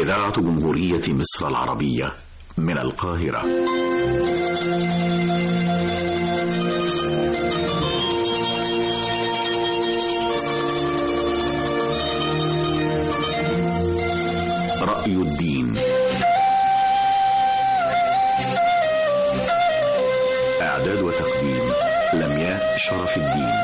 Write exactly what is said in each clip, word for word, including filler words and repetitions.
إذاعة جمهورية مصر العربية من القاهرة. رأي الدين. إعداد وتقديم لمياء شرف الدين.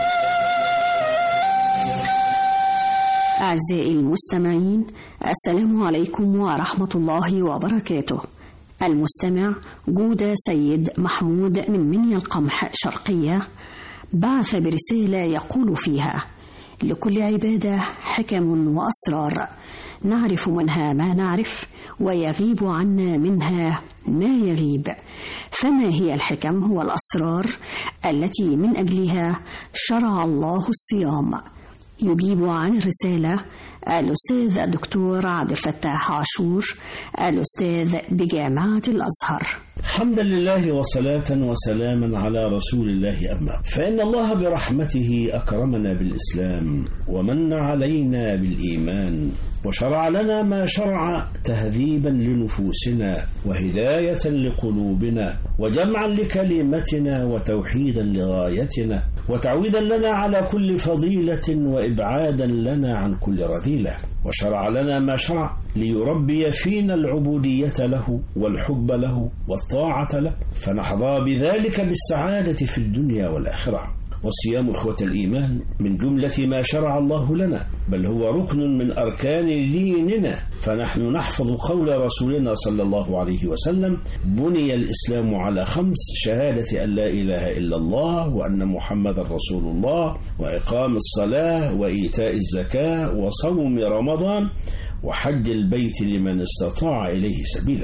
أعزائي المستمعين، السلام عليكم ورحمة الله وبركاته. المستمع جودة سيد محمود من منيا القمح شرقية بعث برسالة يقول فيها: لكل عبادة حكم وأسرار، نعرف منها ما نعرف ويغيب عنا منها ما يغيب. فما هي الحكم والأسرار التي من أجلها شرع الله الصيام؟ يجيب عن الرسالة الأستاذ الدكتور عبد الفتاح عاشور، الأستاذ بجامعة الأزهر. حمدا لله وصلاة وسلاما على رسول الله، أما فإن الله برحمته أكرمنا بالإسلام ومن علينا بالإيمان، وشرع لنا ما شرع تهذيبا لنفوسنا وهداية لقلوبنا وجمعا لكلمتنا وتوحيدا لغايتنا وتعويذا لنا على كل فضيلة وإبعادا لنا عن كل رذيلة. وشرع لنا ما شرع ليربي فينا العبودية له والحب له والطاعة له، فنحظى بذلك بالسعادة في الدنيا والآخرة. والصيام إخوة الإيمان من جملة ما شرع الله لنا، بل هو ركن من أركان ديننا، فنحن نحفظ قول رسولنا صلى الله عليه وسلم: بني الإسلام على خمس: شهادة أن لا إله إلا الله وأن محمد رسول الله، وإقام الصلاة، وإيتاء الزكاة، وصوم رمضان، وحج البيت لمن استطاع إليه سبيلا.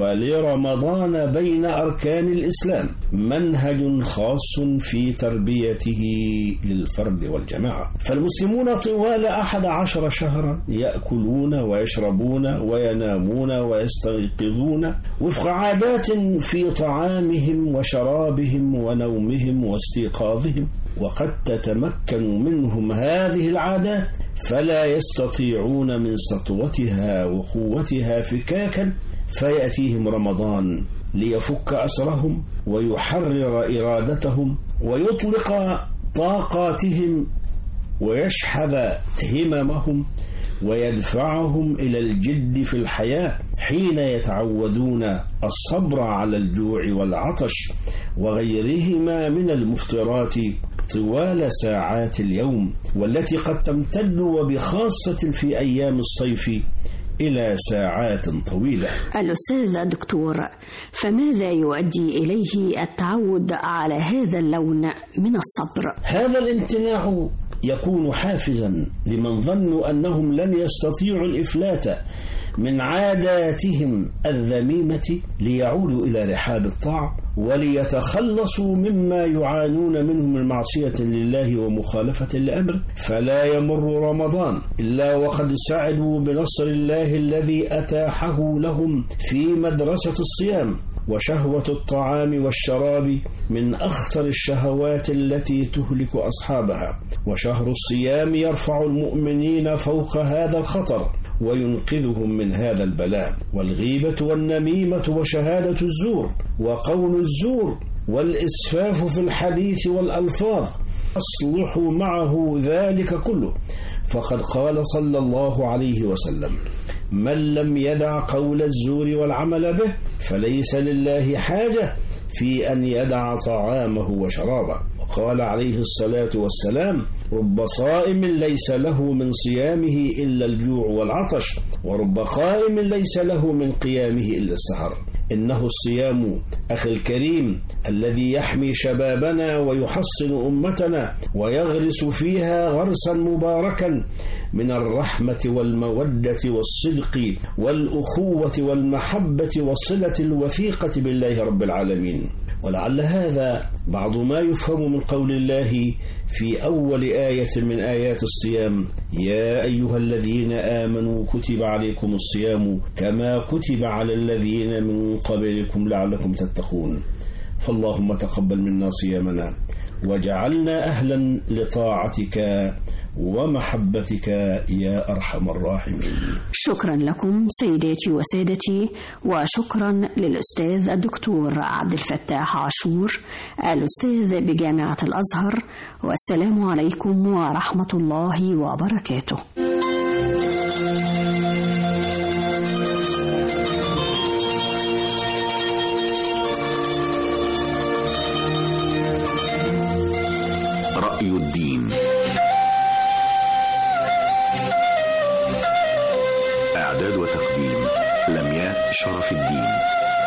ولرمضان بين أركان الإسلام منهج خاص في تربيته للفرد والجماعة، فالمسلمون طوال أحد عشر شهرا يأكلون ويشربون وينامون ويستيقظون وفق عادات في طعامهم وشرابهم ونومهم واستيقاظهم، وقد تتمكن منهم هذه العادات فلا يستطيعون من سطوتها وقوتها فكاكا، فيأتيهم رمضان ليفك أسرهم ويحرر إرادتهم ويطلق طاقاتهم ويشحذ هممهم ويدفعهم إلى الجد في الحياة، حين يتعودون الصبر على الجوع والعطش وغيرهما من المفطرات طوال ساعات اليوم، والتي قد تمتد وبخاصة في أيام الصيف إلى ساعات طويلة. الأستاذ الدكتور، فماذا يؤدي إليه التعود على هذا اللون من الصبر؟ هذا الامتناع يكون حافزا لمن ظنوا أنهم لن يستطيعوا الإفلات من عاداتهم الذميمة ليعودوا إلى رحاب الطاعة وليتخلصوا مما يعانون منه من معصية لله ومخالفة لأمره. فلا يمر رمضان إلا وقد سعدوا بنصر الله الذي أتاحه لهم في مدرسة الصيام. وشهوة الطعام والشراب من أخطر الشهوات التي تهلك أصحابها، وشهر الصيام يرفع المؤمنين فوق هذا الخطر وينقذهم من هذا البلاء. والغيبة والنميمة وشهادة الزور وقول الزور والإسفاف في الحديث والألفاظ أصلح معه ذلك كله، فقد قال صلى الله عليه وسلم: من لم يدع قول الزور والعمل به فليس لله حاجة في أن يدع طعامه وشرابه. وقال عليه الصلاة والسلام: رب صائم ليس له من صيامه إلا الجوع والعطش، ورب قائم ليس له من قيامه إلا السهر. إنه الصيام أخي الكريم الذي يحمي شبابنا ويحصن أمتنا ويغرس فيها غرسا مباركا من الرحمة والمودة والصدق والأخوة والمحبة والصلة الوثيقة بالله رب العالمين. ولعل هذا بعض ما يفهم من قول الله في أول آية من آيات الصيام: يا أيها الذين آمنوا كتب عليكم الصيام كما كتب على الذين من قبلكم لعلكم تتقون. فاللهم تقبل منا صيامنا وجعلنا أهلا لطاعتك ومحبتك يا أرحم الراحمين. شكرا لكم سيداتي وسادتي، وشكرا للأستاذ الدكتور عبد الفتاح عاشور الأستاذ بجامعة الأزهر، والسلام عليكم ورحمة الله وبركاته. رأي الدين، إعداد وتقديم لمياء شرف الدين.